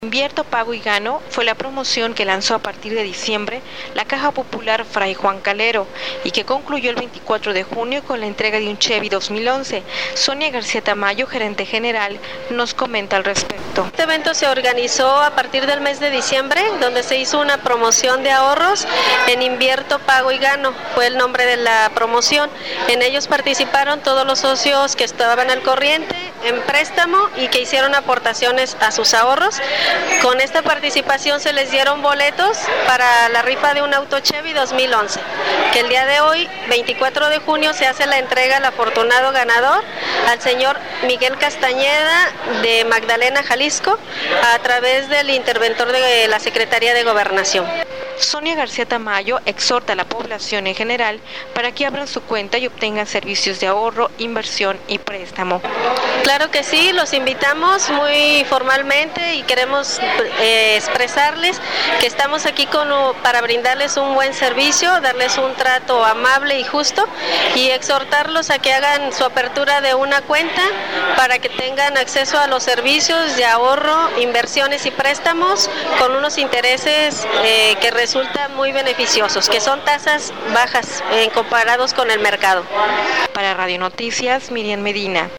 Invierto, pago y gano fue la promoción que lanzó a partir de diciembre la Caja Popular Fray Juan Calero y que concluyó el 24 de junio con la entrega de un Chevy 2011. Sonia García Tamayo, gerente general, nos comenta al respecto. Este evento se organizó a partir del mes de diciembre, donde se hizo una promoción de ahorros en Invierto, Pago y Gano, fue el nombre de la promoción. En ellos participaron todos los socios que estaban al corriente en préstamo y que hicieron aportaciones a sus ahorros. Con esta participación se les dieron boletos para la rifa de un auto Chevy 2011, que el día de hoy, 24 de junio, se hace la entrega al afortunado ganador, al señor Miguel Castañeda de Magdalena, Jalisco, a través del interventor de la Secretaría de Gobernación. Sonia García Tamayo exhorta a la población en general para que abran su cuenta y obtengan servicios de ahorro, inversión y préstamo. Claro que sí, los invitamos muy formalmente y queremos expresarles que estamos aquí para brindarles un buen servicio, darles un trato amable y justo y exhortarlos a que hagan su apertura de una cuenta para que tengan acceso a los servicios de ahorro, inversiones y préstamos con unos intereses que resultan muy beneficiosos, que son tasas bajas comparados con el mercado. Para Radio Noticias, Miriam Medina.